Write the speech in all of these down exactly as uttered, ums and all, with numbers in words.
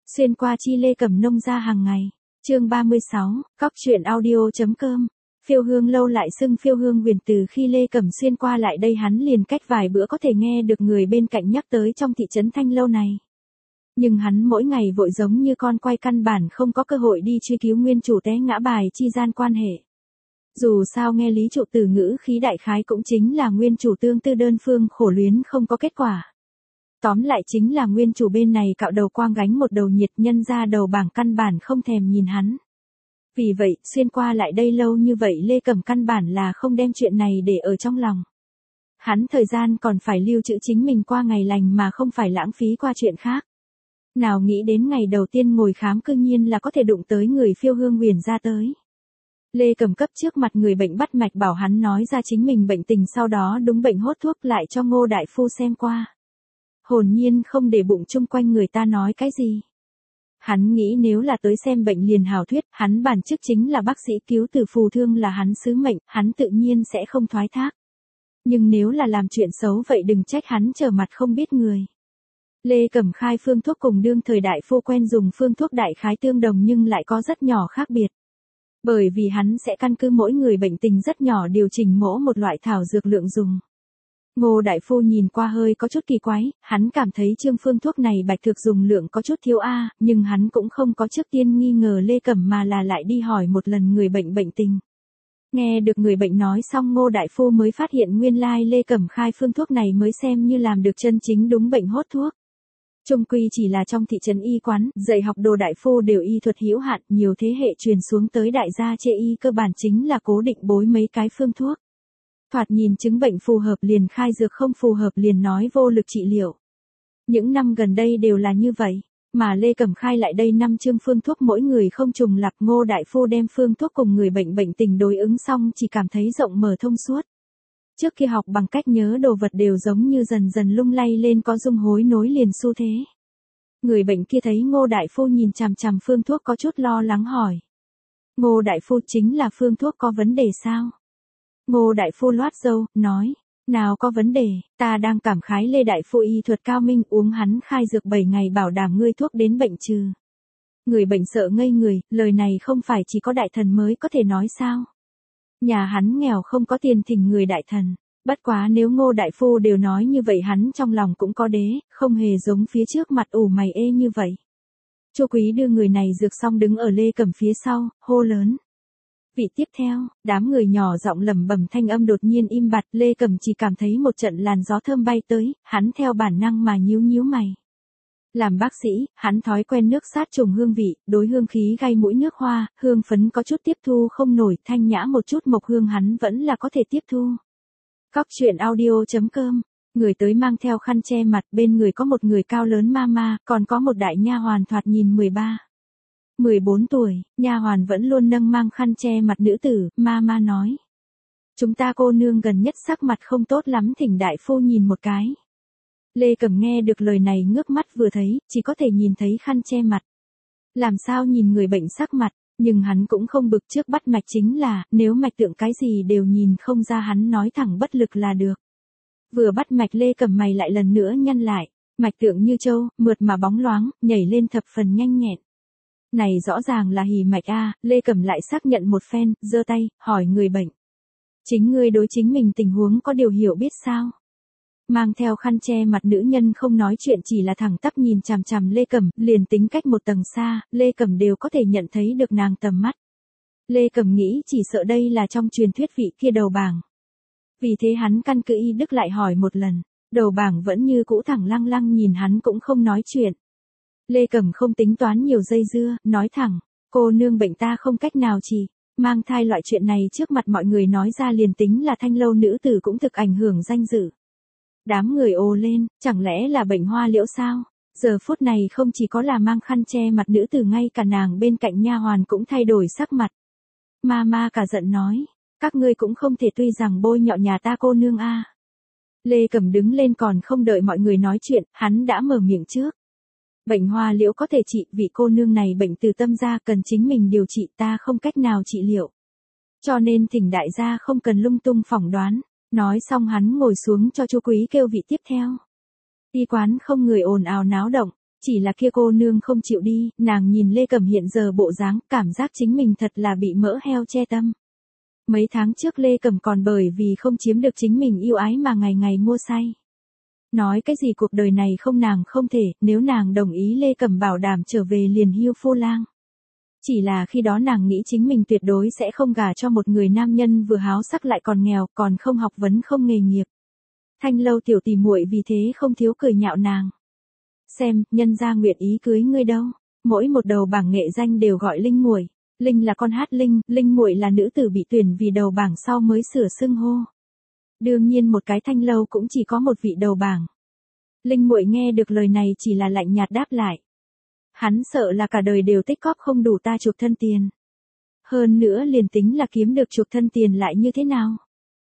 Xuyên qua chi Lê Cẩm nông ra hàng ngày. Chương ba mươi sáu, cóc truyện audio.com. Phiêu Hương Lâu lại xưng Phiêu Hương Huyền, từ khi Lê Cẩm xuyên qua lại đây hắn liền cách vài bữa có thể nghe được người bên cạnh nhắc tới trong thị trấn Thanh Lâu này. Nhưng hắn mỗi ngày vội giống như con quay, căn bản không có cơ hội đi truy cứu nguyên chủ té ngã bài chi gian quan hệ. Dù sao nghe lý trụ từ ngữ khí đại khái cũng chính là nguyên chủ tương tư đơn phương khổ luyến không có kết quả. Tóm lại chính là nguyên chủ bên này cạo đầu quang gánh một đầu nhiệt, nhân ra đầu bảng căn bản không thèm nhìn hắn. Vì vậy, xuyên qua lại đây lâu như vậy Lê Cẩm căn bản là không đem chuyện này để ở trong lòng. Hắn thời gian còn phải lưu trữ chính mình qua ngày lành mà không phải lãng phí qua chuyện khác. Nào nghĩ đến ngày đầu tiên ngồi khám cư nhiên là có thể đụng tới người Phiêu Hương Huyền ra tới. Lê Cẩm cấp trước mặt người bệnh bắt mạch bảo hắn nói ra chính mình bệnh tình, sau đó đúng bệnh hốt thuốc lại cho Ngô đại phu xem qua. Hồn nhiên không để bụng chung quanh người ta nói cái gì. Hắn nghĩ nếu là tới xem bệnh liền hào thuyết, hắn bản chức chính là bác sĩ cứu tử phù thương là hắn sứ mệnh, hắn tự nhiên sẽ không thoái thác. Nhưng nếu là làm chuyện xấu vậy đừng trách hắn trở mặt không biết người. Lê Cẩm khai phương thuốc cùng đương thời đại phu quen dùng phương thuốc đại khái tương đồng nhưng lại có rất nhỏ khác biệt. Bởi vì hắn sẽ căn cứ mỗi người bệnh tình rất nhỏ điều chỉnh mỗi một loại thảo dược lượng dùng. Ngô đại phu nhìn qua hơi có chút kỳ quái, hắn cảm thấy chương phương thuốc này bạch thực dùng lượng có chút thiếu a, nhưng hắn cũng không có trước tiên nghi ngờ Lê Cẩm mà là lại đi hỏi một lần người bệnh bệnh tình. Nghe được người bệnh nói xong Ngô đại phu mới phát hiện nguyên lai Lê Cẩm khai phương thuốc này mới xem như làm được chân chính đúng bệnh hốt thuốc. Chung quy chỉ là trong thị trấn y quán, dạy học đồ đại phu đều y thuật hữu hạn, nhiều thế hệ truyền xuống tới đại gia chê y cơ bản chính là cố định bối mấy cái phương thuốc. Thoạt nhìn chứng bệnh phù hợp liền khai dược, không phù hợp liền nói vô lực trị liệu. Những năm gần đây đều là như vậy, mà Lê Cẩm khai lại đây năm chương phương thuốc mỗi người không trùng lặp. Ngô đại phu đem phương thuốc cùng người bệnh bệnh tình đối ứng xong chỉ cảm thấy rộng mở thông suốt. Trước kia học bằng cách nhớ đồ vật đều giống như dần dần lung lay lên, có dung hối nối liền xu thế. Người bệnh kia thấy Ngô đại phu nhìn chằm chằm phương thuốc có chút lo lắng hỏi. Ngô đại phu, chính là phương thuốc có vấn đề sao? Ngô đại phu loát râu, nói, nào có vấn đề, ta đang cảm khái Lê đại phu y thuật cao minh, uống hắn khai dược bảy ngày bảo đảm ngươi thuốc đến bệnh trừ. Người bệnh sợ ngây người, lời này không phải chỉ có đại thần mới có thể nói sao? Nhà hắn nghèo không có tiền thỉnh người đại thần, bất quá nếu Ngô đại phu đều nói như vậy hắn trong lòng cũng có đế, không hề giống phía trước mặt ủ mày ê như vậy. Chu Quý đưa người này dược xong đứng ở Lê Cẩm phía sau, hô lớn. Vị tiếp theo, đám người nhỏ giọng lẩm bẩm, thanh âm đột nhiên im bặt, Lê Cẩm chỉ cảm thấy một trận làn gió thơm bay tới, hắn theo bản năng mà nhíu nhíu mày. Làm bác sĩ, hắn thói quen nước sát trùng hương vị, đối hương khí gây mũi nước hoa, hương phấn có chút tiếp thu không nổi, thanh nhã một chút mộc hương hắn vẫn là có thể tiếp thu. Cóc truyện audio.com. Người tới mang theo khăn che mặt, bên người có một người cao lớn ma ma, còn có một đại nha hoàn thoạt nhìn mười ba, mười bốn tuổi, nha hoàn vẫn luôn nâng mang khăn che mặt nữ tử, ma ma nói. Chúng ta cô nương gần nhất sắc mặt không tốt lắm, thỉnh đại phu nhìn một cái. Lê Cẩm nghe được lời này ngước mắt vừa thấy, chỉ có thể nhìn thấy khăn che mặt. Làm sao nhìn người bệnh sắc mặt, nhưng hắn cũng không bực, trước bắt mạch chính là, nếu mạch tượng cái gì đều nhìn không ra hắn nói thẳng bất lực là được. Vừa bắt mạch Lê Cẩm mày lại lần nữa nhăn lại, mạch tượng như trâu, mượt mà bóng loáng, nhảy lên thập phần nhanh nhẹn. Này rõ ràng là hỉ mạch a, Lê Cẩm lại xác nhận một phen, giơ tay, hỏi người bệnh. Chính ngươi đối chính mình tình huống có điều hiểu biết sao? Mang theo khăn che mặt nữ nhân không nói chuyện, chỉ là thẳng tắp nhìn chằm chằm Lê Cẩm, liền tính cách một tầng xa, Lê Cẩm đều có thể nhận thấy được nàng tầm mắt. Lê Cẩm nghĩ chỉ sợ đây là trong truyền thuyết vị kia đầu bảng. Vì thế hắn căn cứ y đức lại hỏi một lần, đầu bảng vẫn như cũ thẳng lăng lăng nhìn hắn cũng không nói chuyện. Lê Cẩm không tính toán nhiều dây dưa, nói thẳng, cô nương bệnh ta không cách nào trị, mang thai loại chuyện này trước mặt mọi người nói ra liền tính là Thanh Lâu nữ tử cũng thực ảnh hưởng danh dự. Đám người ồ lên, chẳng lẽ là bệnh hoa liễu sao? Giờ phút này không chỉ có là mang khăn che mặt nữ tử, ngay cả nàng bên cạnh nha hoàn cũng thay đổi sắc mặt. Ma ma cả giận nói, các ngươi cũng không thể tuy rằng bôi nhọ nhà ta cô nương a. Lê Cẩm đứng lên còn không đợi mọi người nói chuyện, hắn đã mở miệng trước. Bệnh hoa liễu có thể trị, vị cô nương này bệnh từ tâm ra cần chính mình điều trị, ta không cách nào trị liệu. Cho nên thỉnh đại gia không cần lung tung phỏng đoán. Nói xong hắn ngồi xuống cho Chu Quý kêu vị tiếp theo. Y quán không người ồn ào náo động, Chỉ là kia cô nương không chịu đi, nàng nhìn Lê Cẩm hiện giờ bộ dáng, cảm giác chính mình thật là bị mỡ heo che tâm. Mấy tháng trước Lê Cẩm còn bởi vì không chiếm được chính mình yêu ái mà ngày ngày mua say. Nói cái gì cuộc đời này không nàng không thể, nếu nàng đồng ý Lê Cẩm bảo đảm trở về liền hưu phu lang. Chỉ là khi đó nàng nghĩ chính mình tuyệt đối sẽ không gả cho một người nam nhân vừa háo sắc lại còn nghèo, còn không học vấn không nghề nghiệp. Thanh Lâu tiểu tỷ muội vì thế không thiếu cười nhạo nàng. Xem, nhân gia nguyện ý cưới ngươi đâu. Mỗi một đầu bảng nghệ danh đều gọi Linh muội. Linh là con hát Linh, Linh muội là nữ tử bị tuyển vì đầu bảng sau mới sửa xưng hô. Đương nhiên một cái Thanh Lâu cũng chỉ có một vị đầu bảng. Linh muội nghe được lời này chỉ là lạnh nhạt đáp lại. Hắn sợ là cả đời đều tích cóp không đủ ta chuộc thân tiền. Hơn nữa liền tính là kiếm được chuộc thân tiền lại như thế nào?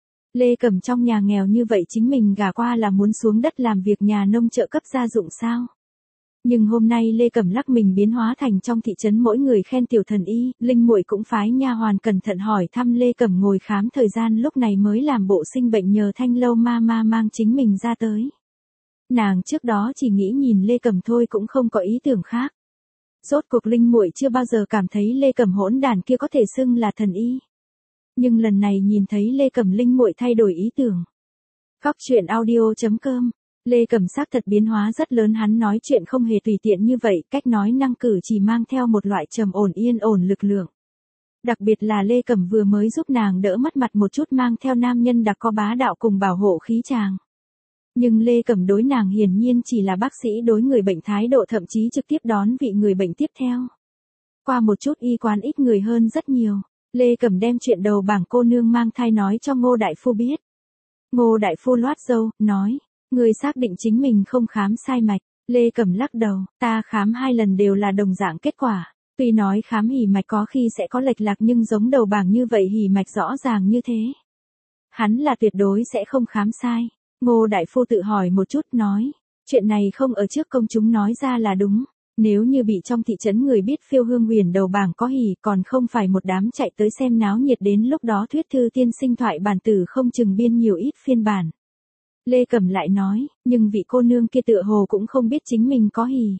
Lê Cẩm trong nhà nghèo như vậy chính mình gả qua là muốn xuống đất làm việc nhà nông trợ cấp gia dụng sao? Nhưng hôm nay Lê Cẩm lắc mình biến hóa thành trong thị trấn mỗi người khen tiểu thần y, Linh muội cũng phái nha hoàn cẩn thận hỏi thăm Lê Cẩm ngồi khám thời gian lúc này mới làm bộ sinh bệnh nhờ Thanh Lâu ma ma mang chính mình ra tới. Nàng trước đó chỉ nghĩ nhìn Lê Cẩm thôi cũng không có ý tưởng khác. Rốt cuộc Linh muội chưa bao giờ cảm thấy Lê Cẩm hỗn đàn kia có thể xưng là thần y. Nhưng lần này nhìn thấy Lê Cẩm Linh muội thay đổi ý tưởng. Góc truyện audio chấm com Lê Cẩm xác thật biến hóa rất lớn, hắn nói chuyện không hề tùy tiện như vậy, cách nói năng cử chỉ mang theo một loại trầm ổn yên ổn lực lượng. Đặc biệt là Lê Cẩm vừa mới giúp nàng đỡ mất mặt một chút mang theo nam nhân đặc có bá đạo cùng bảo hộ khí chàng. Nhưng Lê Cẩm đối nàng hiển nhiên chỉ là bác sĩ đối người bệnh thái độ thậm chí trực tiếp đón vị người bệnh tiếp theo. Qua một chút y quán ít người hơn rất nhiều, Lê Cẩm đem chuyện đầu bảng cô nương mang thai nói cho Ngô Đại Phu biết. Ngô Đại Phu loát râu, nói, người xác định chính mình không khám sai mạch. Lê Cẩm lắc đầu, ta khám hai lần đều là đồng dạng kết quả. Tuy nói khám hỉ mạch có khi sẽ có lệch lạc nhưng giống đầu bảng như vậy hỉ mạch rõ ràng như thế. Hắn là tuyệt đối sẽ không khám sai. Ngô Đại Phu tự hỏi một chút nói, chuyện này không ở trước công chúng nói ra là đúng. Nếu như bị trong thị trấn người biết Phiêu Hương Huyền đầu bảng có hỉ còn không phải một đám chạy tới xem náo nhiệt, đến lúc đó thuyết thư tiên sinh thoại bản tử không chừng biên nhiều ít phiên bản. Lê Cẩm lại nói, nhưng vị cô nương kia tựa hồ cũng không biết chính mình có hỉ.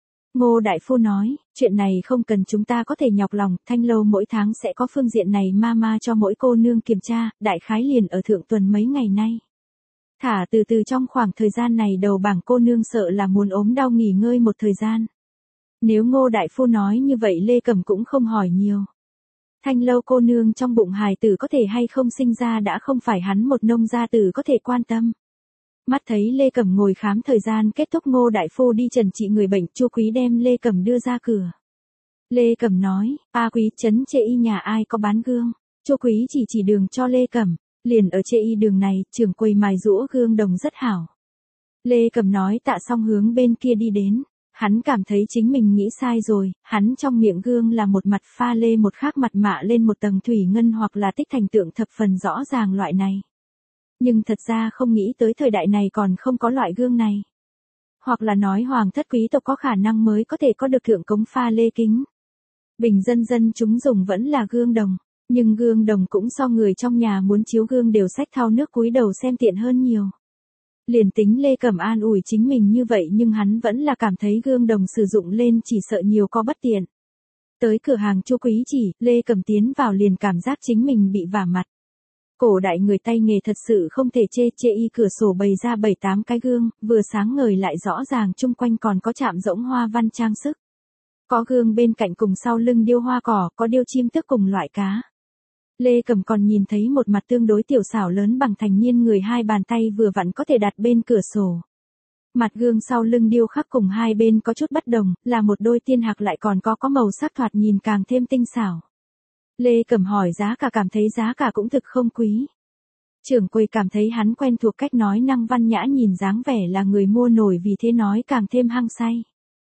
Ngô Đại Phu nói, chuyện này không cần chúng ta có thể nhọc lòng, Thanh Lâu mỗi tháng sẽ có phương diện này ma ma cho mỗi cô nương kiểm tra, đại khái liền ở thượng tuần mấy ngày nay. Thả từ từ trong khoảng thời gian này đầu bảng cô nương sợ là muốn ốm đau nghỉ ngơi một thời gian. Nếu Ngô Đại Phu nói như vậy Lê Cẩm cũng không hỏi nhiều. Thanh Lâu cô nương trong bụng hài tử có thể hay không sinh ra đã không phải hắn một nông gia tử có thể quan tâm. Mắt thấy Lê Cẩm ngồi khám thời gian kết thúc, Ngô Đại Phu đi trần trị người bệnh, Chu Quý đem Lê Cẩm đưa ra cửa. Lê Cẩm nói, a Quý, trấn Chê Y nhà ai có bán gương. Chu Quý chỉ chỉ đường cho Lê Cẩm, liền ở Chê Y đường này, trưởng quầy mài rũa gương đồng rất hảo. Lê Cẩm nói tạ xong hướng bên kia đi đến. Hắn cảm thấy chính mình nghĩ sai rồi, hắn trong miệng gương là một mặt pha lê một khác mặt mạ lên một tầng thủy ngân hoặc là tích thành tượng thập phần rõ ràng loại này. Nhưng thật ra không nghĩ tới thời đại này còn không có loại gương này. Hoặc là nói hoàng thất quý tộc có khả năng mới có thể có được thượng cống pha lê kính. Bình dân dân chúng dùng vẫn là gương đồng, nhưng gương đồng cũng so người trong nhà muốn chiếu gương đều xách thau nước cúi đầu xem tiện hơn nhiều. Liền tính Lê Cẩm an ủi chính mình như vậy nhưng hắn vẫn là cảm thấy gương đồng sử dụng lên chỉ sợ nhiều có bất tiện. Tới cửa hàng Chu Quý chỉ, Lê Cẩm tiến vào liền cảm giác chính mình bị vả mặt. Cổ đại người tay nghề thật sự không thể chê, Chê Y cửa sổ bày ra bảy tám cái gương, vừa sáng ngời lại rõ ràng, chung quanh còn có chạm rỗng hoa văn trang sức. Có gương bên cạnh cùng sau lưng điêu hoa cỏ, có điêu chim tước cùng loại cá. Lê Cẩm còn nhìn thấy một mặt tương đối tiểu xảo lớn bằng thành niên người, hai bàn tay vừa vặn có thể đặt bên cửa sổ. Mặt gương sau lưng điêu khắc cùng hai bên có chút bất đồng, là một đôi tiên hạc lại còn có có màu sắc thoạt nhìn càng thêm tinh xảo. Lê Cẩm hỏi giá cả, cảm thấy giá cả cũng thực không quý. Trưởng quầy cảm thấy hắn quen thuộc cách nói năng văn nhã, nhìn dáng vẻ là người mua nổi vì thế nói càng thêm hăng say.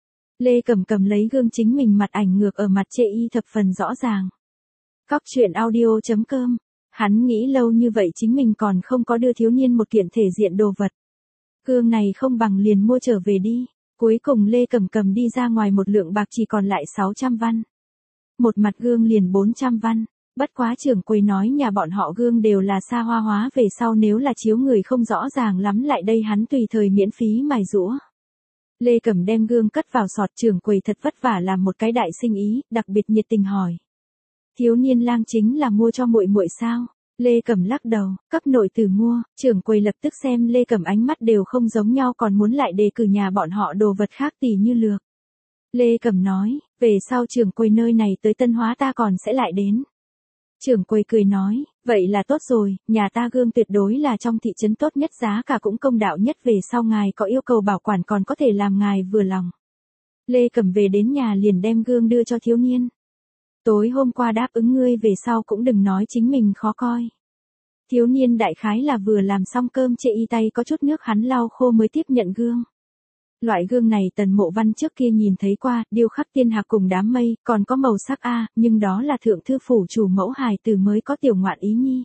Lê Cẩm cầm lấy gương chính mình mặt ảnh ngược ở mặt Chê Y thập phần rõ ràng. Góc truyện audio chấm com Hắn nghĩ lâu như vậy chính mình còn không có đưa thiếu niên một kiện thể diện đồ vật. Gương này không bằng liền mua trở về đi. Cuối cùng Lê Cẩm cầm đi ra ngoài một lượng bạc chỉ còn lại sáu trăm văn. Một mặt gương liền bốn trăm văn. Bất quá trưởng quầy nói nhà bọn họ gương đều là xa hoa hóa, về sau nếu là chiếu người không rõ ràng lắm lại đây hắn tùy thời miễn phí mài rũa. Lê Cẩm đem gương cất vào sọt, trưởng quầy thật vất vả làm một cái đại sinh ý, đặc biệt nhiệt tình hỏi. Thiếu niên lang chính là mua cho muội muội sao? Lê Cẩm lắc đầu, cấp nội tử mua. Trưởng quầy lập tức xem Lê Cẩm ánh mắt đều không giống nhau, còn muốn lại đề cử nhà bọn họ đồ vật khác tỉ như lược. Lê Cẩm nói, về sau trưởng quầy nơi này tới Tân Hóa ta còn sẽ lại đến. Trưởng quầy cười nói, vậy là tốt rồi, nhà ta gương tuyệt đối là trong thị trấn tốt nhất, giá cả cũng công đạo nhất, về sau ngài có yêu cầu bảo quản còn có thể làm ngài vừa lòng. Lê Cẩm về đến nhà liền đem gương đưa cho thiếu niên. Tối hôm qua đáp ứng ngươi, về sau cũng đừng nói chính mình khó coi. Thiếu niên đại khái là vừa làm xong cơm chê y tay có chút nước, hắn lau khô mới tiếp nhận gương. Loại gương này Tần Mộ Văn trước kia nhìn thấy qua, điêu khắc tiên hạc cùng đám mây, còn có màu sắc A, nhưng đó là thượng thư phủ chủ mẫu hài tử mới có tiểu ngoạn ý nhi.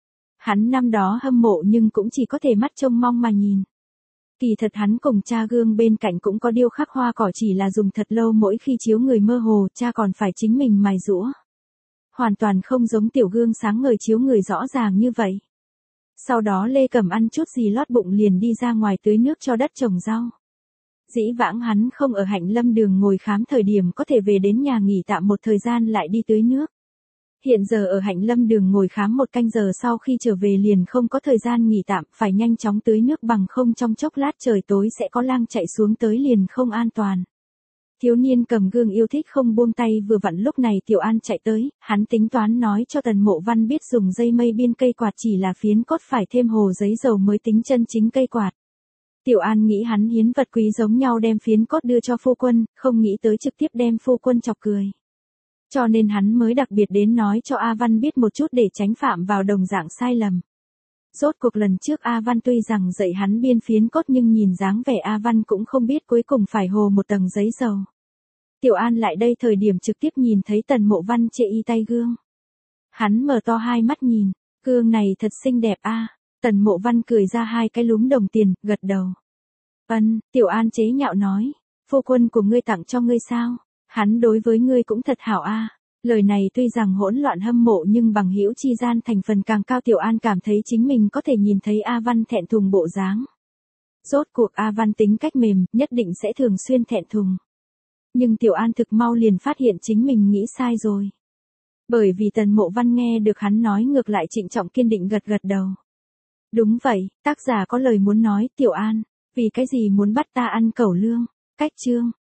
Hắn năm đó hâm mộ nhưng cũng chỉ có thể mắt trông mong mà nhìn. Kỳ thật hắn cùng cha gương bên cạnh cũng có điêu khắc hoa cỏ, chỉ là dùng thật lâu, mỗi khi chiếu người mơ hồ, cha còn phải chính mình mài giũa. Hoàn toàn không giống tiểu gương sáng ngời chiếu người rõ ràng như vậy. Sau đó Lê Cẩm ăn chút gì lót bụng liền đi ra ngoài tưới nước cho đất trồng rau. Dĩ vãng hắn không ở Hạnh Lâm Đường ngồi khám thời điểm có thể về đến nhà nghỉ tạm một thời gian lại đi tưới nước. Hiện giờ ở Hạnh Lâm Đường ngồi khám một canh giờ sau khi trở về liền không có thời gian nghỉ tạm, phải nhanh chóng tưới nước, bằng không trong chốc lát trời tối sẽ có lang chạy xuống tới liền không an toàn. Thiếu niên cầm gương yêu thích không buông tay, vừa vặn lúc này Tiểu An chạy tới, hắn tính toán nói cho Tần Mộ Văn biết dùng dây mây biên cây quạt chỉ là phiến cốt, phải thêm hồ giấy dầu mới tính chân chính cây quạt. Tiểu An nghĩ hắn hiến vật quý giống nhau đem phiến cốt đưa cho phu quân, không nghĩ tới trực tiếp đem phu quân chọc cười. Cho nên hắn mới đặc biệt đến nói cho A Văn biết một chút để tránh phạm vào đồng dạng sai lầm. Rốt cuộc lần trước A Văn tuy rằng dạy hắn biên phiến cốt nhưng nhìn dáng vẻ A Văn cũng không biết cuối cùng phải hồ một tầng giấy dầu. Tiểu An lại đây thời điểm trực tiếp nhìn thấy Tần Mộ Văn chê y tay gương. Hắn mở to hai mắt nhìn, gương này thật xinh đẹp a. Tần Mộ Văn cười ra hai cái lúm đồng tiền, gật đầu. Ân, Tiểu An chế nhạo nói, phu quân của ngươi tặng cho ngươi sao? Hắn đối với ngươi cũng thật hảo a. Lời này tuy rằng hỗn loạn hâm mộ nhưng bằng hữu chi gian thành phần càng cao. Tiểu An cảm thấy chính mình có thể nhìn thấy A Văn thẹn thùng bộ dáng. Rốt cuộc A Văn tính cách mềm, nhất định sẽ thường xuyên thẹn thùng. Nhưng Tiểu An thực mau liền phát hiện chính mình nghĩ sai rồi. Bởi vì Tần Mộ Văn nghe được hắn nói ngược lại trịnh trọng kiên định gật gật đầu. Đúng vậy, tác giả có lời muốn nói, Tiểu An, vì cái gì muốn bắt ta ăn cẩu lương? Cách chương.